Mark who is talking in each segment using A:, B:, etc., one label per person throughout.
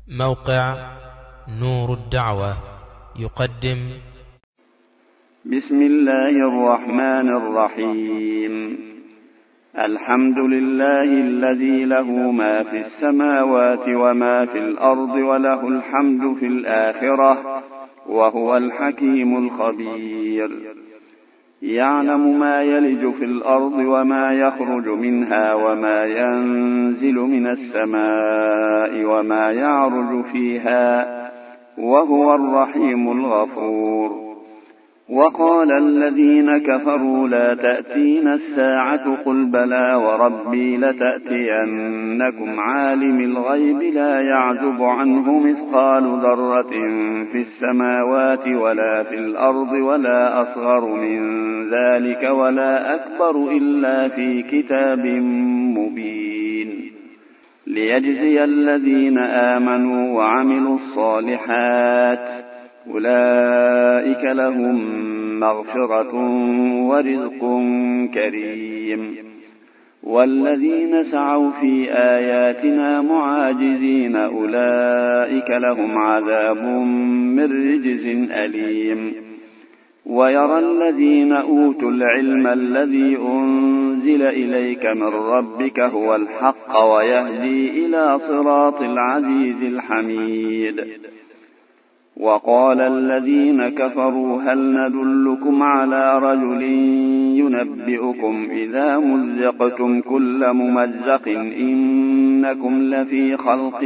A: موقع نور الدعوة يقدم
B: بسم الله الرحمن الرحيم. الحمد لله الذي له ما في السماوات وما في الأرض وله الحمد في الآخرة وهو الحكيم الخبير. يعلم ما يلج في الأرض وما يخرج منها وما ينزل من السماء وما يعرج فيها وهو الرحيم الغفور. وقال الذين كفروا لا تأتينا الساعة قل بلى وربي لتأتينكم عالم الغيب لا يعزب عنه مثقال ذرة في السماوات ولا في الأرض ولا أصغر من ذلك ولا أكبر إلا في كتاب مبين ليجزي الذين آمنوا وعملوا الصالحات أولئك لهم مغفرة ورزق كريم. والذين سعوا في آياتنا معاجزين أولئك لهم عذاب من رجز أليم. ويرى الذين أوتوا العلم الذي أنزل إليك من ربك هو الحق ويهدي إلى صراط العزيز الحميد. وقال الذين كفروا هل ندلكم على رجل ينبئكم إذا مزقتم كل ممزق إنكم لفي خلق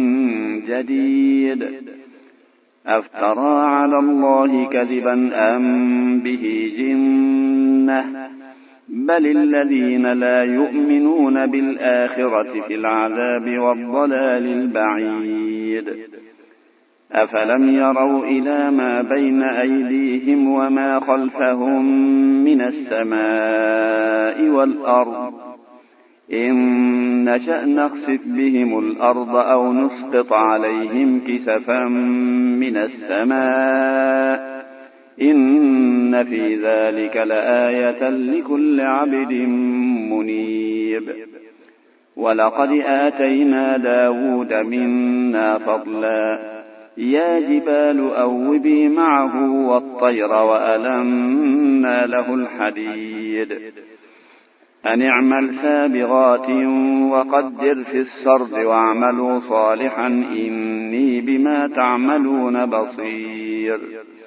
B: جديد أفترى على الله كذبا أم به جنة بل الذين لا يؤمنون بالآخرة في العذاب والضلال البعيد. أفلم يروا إلى ما بين أيديهم وما خلفهم من السماء والأرض إن نشأ نخسف بهم الأرض أو نسقط عليهم كسفا من السماء إن في ذلك لآية لكل عبد منيب. ولقد آتينا داود منا فضلا يا جبال أوبي معه والطير وألنا له الحديد أن اعمل سابغات وقدر في السرد واعملوا صالحا إني بما تعملون بصير.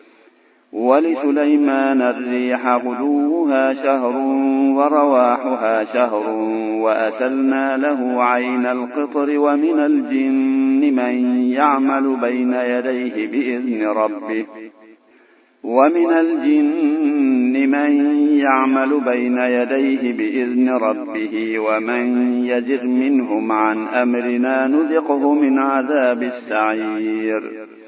B: ولسليمان الريح غدوها شهر ورواحها شهر وأسلنا له عين القطر ومن الجن من يعمل بين يديه بإذن ربه ومن يزغ منهم عن أمرنا نذقه من عذاب السعير.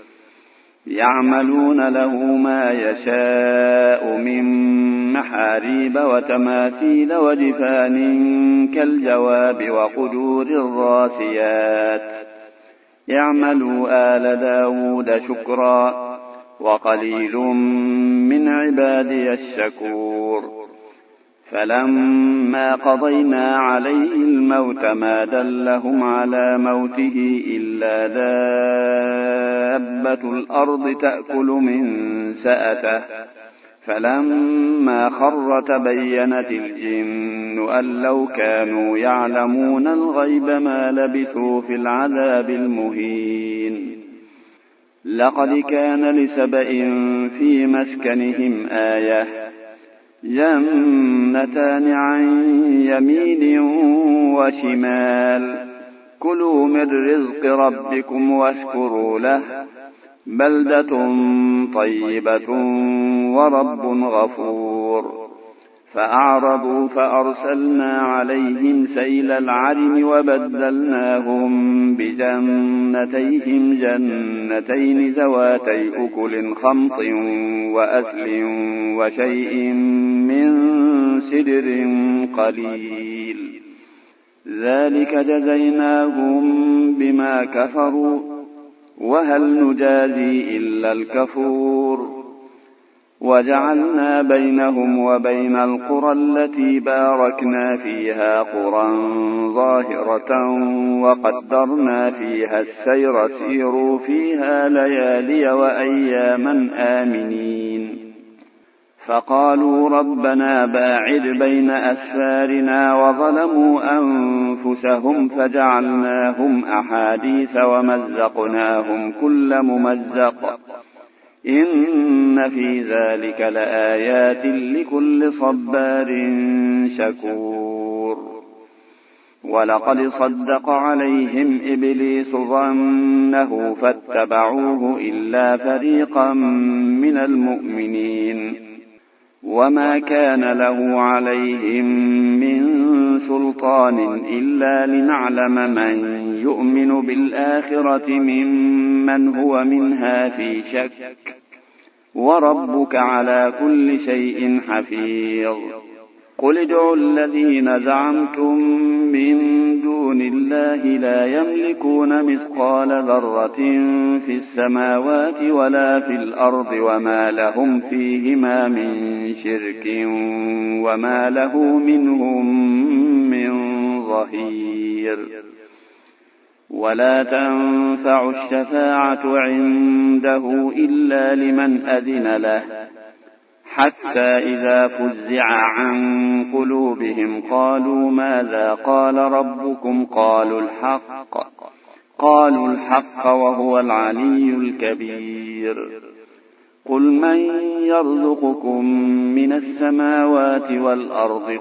B: يعملون له ما يشاء من محاريب وتماثيل وجفان كالجواب وقدور الراسيات يعملوا آل داود شكرا وقليل من عبادي الشكور. فلما قضينا عليه الموت ما دلهم على موته إلا دابة الأرض تأكل من سأته فلما خر تبينت الجن أن لو كانوا يعلمون الغيب ما لبثوا في العذاب المهين. لقد كان لسبإ في مسكنهم آية جنتان عن يمين وشمال كلوا من رزق ربكم واشكروا له بلدة طيبة ورب غفور. فأعرضوا فأرسلنا عليهم سيل العرم وبدلناهم بجنتيهم جنتين ذواتي أكل خمط وأثل وشيء من سدر قليل ذلك جزيناهم بما كفروا وهل نجازي إلا الكفور. وجعلنا بينهم وبين القرى التي باركنا فيها قرى ظاهرة وقدرنا فيها السير سيروا فيها ليالي وأياما آمنين فقالوا ربنا باعد بين أسفارنا وظلموا أنفسهم فجعلناهم أحاديث ومزقناهم كل ممزق إن في ذلك لآيات لكل صبار شكور ولقد صدق عليهم إبليس ظنه فاتبعوه إلا فريقا من المؤمنين وما كان له عليهم من سلطان إلا لنعلم من يؤمن بالآخرة ممن هو منها في شك وربك على كل شيء حفيظ قل ادعوا الذين زعمتم من دون الله لا يملكون مثقال ذرة في السماوات ولا في الأرض وما لهم فيهما من شرك وما له منهم من ظهير ولا تنفع الشفاعة عنده إلا لمن أذن له حتى إذا فزع عن قلوبهم قالوا ماذا قال ربكم قالوا الحق وهو العلي الكبير قل من يرزقكم من السماوات والأرض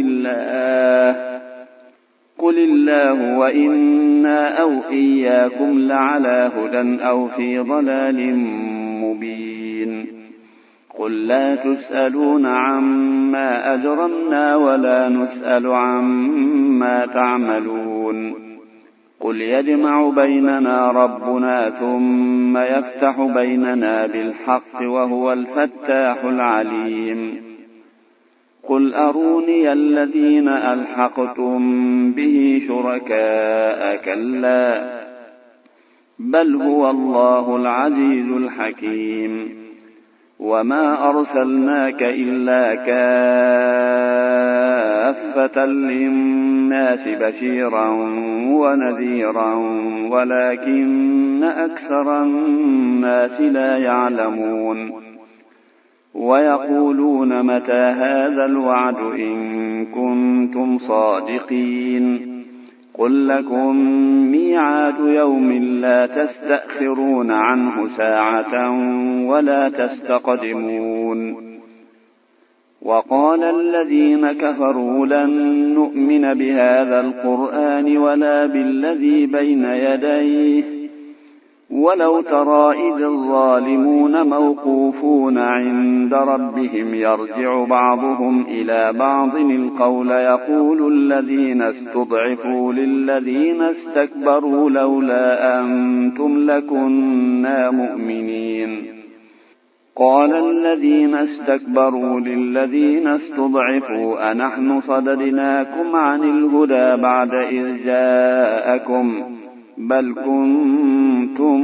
B: قل الله وإنا أو إياكم لعلى هدى أو في ضلال مبين قل لا تسألون عما أجرمنا ولا نسأل عما تعملون قل يجمع بيننا ربنا ثم يفتح بيننا بالحق وهو الفتاح العليم قل أروني الذين ألحقتم به شركاء كلا بل هو الله العزيز الحكيم وما أرسلناك إلا كافة للناس بشيرا ونذيرا ولكن أكثر الناس لا يعلمون ويقولون متى هذا الوعد إن كنتم صادقين قل لكم ميعاد يوم لا تستأخرون عنه ساعة ولا تستقدمون وقال الذين كفروا لن نؤمن بهذا القرآن ولا بالذي بين يديه ولو ترى إذ الظالمون موقوفون عند ربهم يرجع بعضهم إلى بعض القول يقول الذين استضعفوا للذين استكبروا لولا أنتم لكنا مؤمنين قال الذين استكبروا للذين استضعفوا أنحن صددناكم عن الهدى بعد إذ جاءكم بل كنتم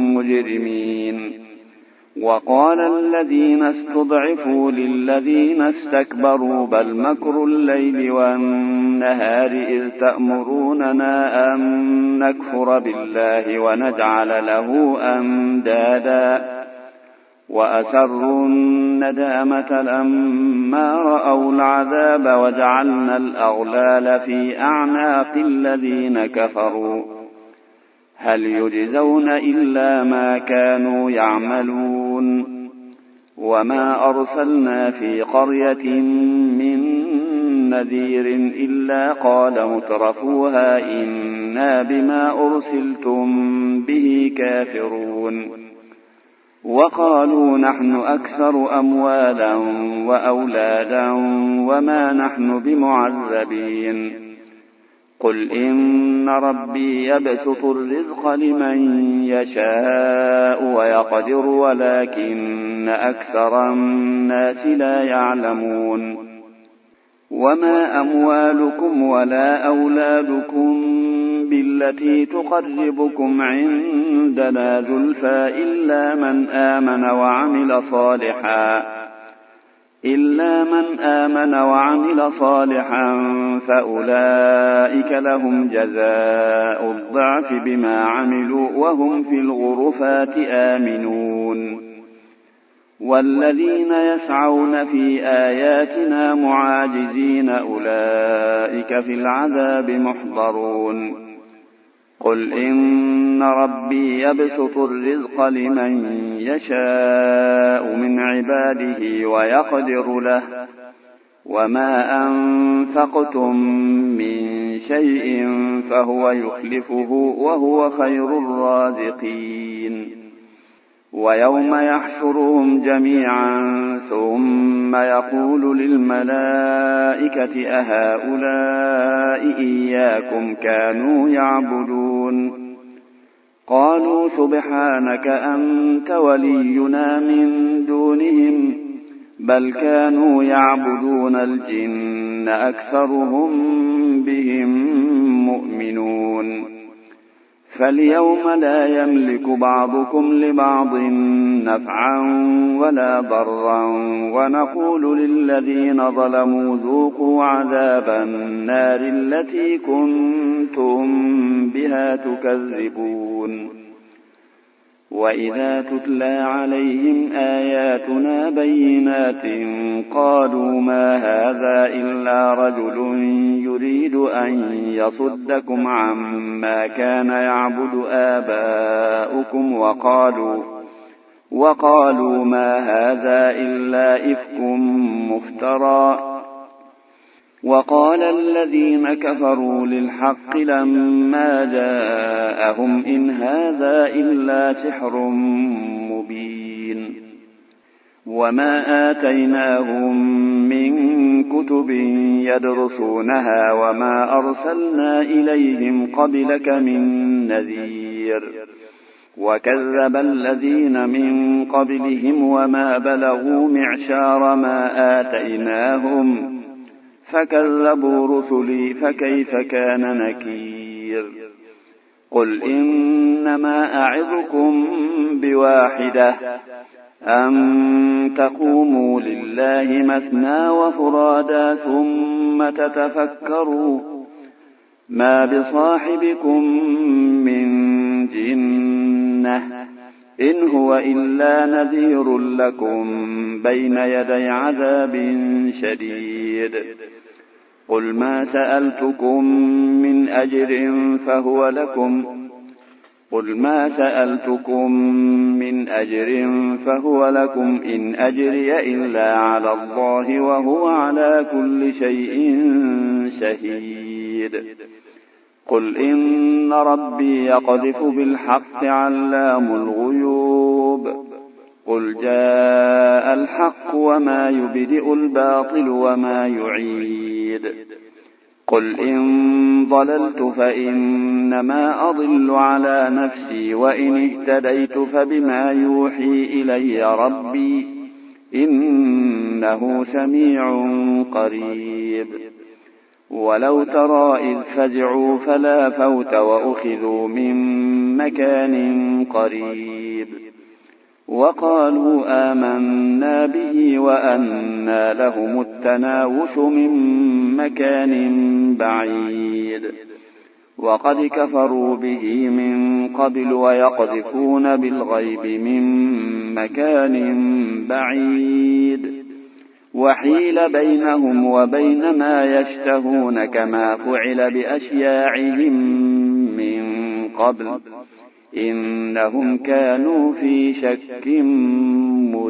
B: مجرمين وقال الذين استضعفوا للذين استكبروا بل مكر الليل والنهار إذ تأمروننا أن نكفر بالله ونجعل له أندادا وأسروا الندامة لما رأوا العذاب وجعلنا الأغلال في أعناق الذين كفروا هل يجزون إلا ما كانوا يعملون وما أرسلنا في قرية من نذير إلا قال مترفوها إنا بما أرسلتم به كافرون وقالوا نحن أكثر أموالا وأولادا وما نحن بمعذبين قل إن ربي يبسط الرزق لمن يشاء ويقدر ولكن أكثر الناس لا يعلمون وما أموالكم ولا أولادكم بالتي تقربكم عندنا زلفى إلا من آمن وعمل صالحا إلا من آمن وعمل صالحا فأولئك لهم جزاء الضعف بما عملوا وهم في الغرفات آمنون. والذين يسعون في آياتنا معاجزين أولئك في العذاب محضرون. قل إن ربي يبسط الرزق لمن يشاء من عباده ويقدر له وما أنفقتم من شيء فهو يخلفه وهو خير الرازقين. ويوم يحشرهم جميعا ثم يقول للملائكة أهؤلاء إياكم كانوا يعبدون؟ قالوا سبحانك أنت ولينا من دونهم بل كانوا يعبدون الجن أكثرهم بهم مؤمنون. فاليوم لا يملك بعضكم لبعض نفعا ولا ضرا ونقول للذين ظلموا ذوقوا عذاب النار التي كنتم بها تكذبون. وإذا تتلى عليهم آياتنا بينات قالوا ما هذا إلا رجل يريد أن يصدكم عما كان يعبد آباؤكم وقالوا ما هذا إلا إفك مفترى. وقال الذين كفروا للحق لما جاءهم إن هذا إلا سحر مبين. وما آتيناهم من كتب يدرسونها وما أرسلنا إليهم قبلك من نذير. وكذب الذين من قبلهم وما بلغوا معشار ما آتيناهم فكذبوا رسلي فكيف كان نكير. قل إنما أعظكم بواحدة أن تقوموا لله مثنى وفرادا ثم تتفكروا ما بصاحبكم من جنة إن هو إلا نذير لكم بين يدي عذاب شديد. قل ما سألتكم من أجر فهو لكم إن أجري إلا على الله وهو على كل شيء شهيد. قل إن ربي يقذف بالحق علام الغيوب. قل جاء الحق وما يبدئ الباطل وما يعيد. قل إن ضللت فإنما أضل على نفسي وإن اهتديت فبما يوحي إلي ربي إنه سميع قريب. ولو ترى إذ فزعوا فلا فوت وأخذوا من مكان قريب وقالوا آمنا به وأنى لهم التناوش من مكان بعيد. وقد كفروا به من قبل ويقذفون بالغيب من مكان بعيد. وحيل بينهم وبين ما يشتهون كما فعل بأشياعهم من قبل إنهم كانوا في شك مريب.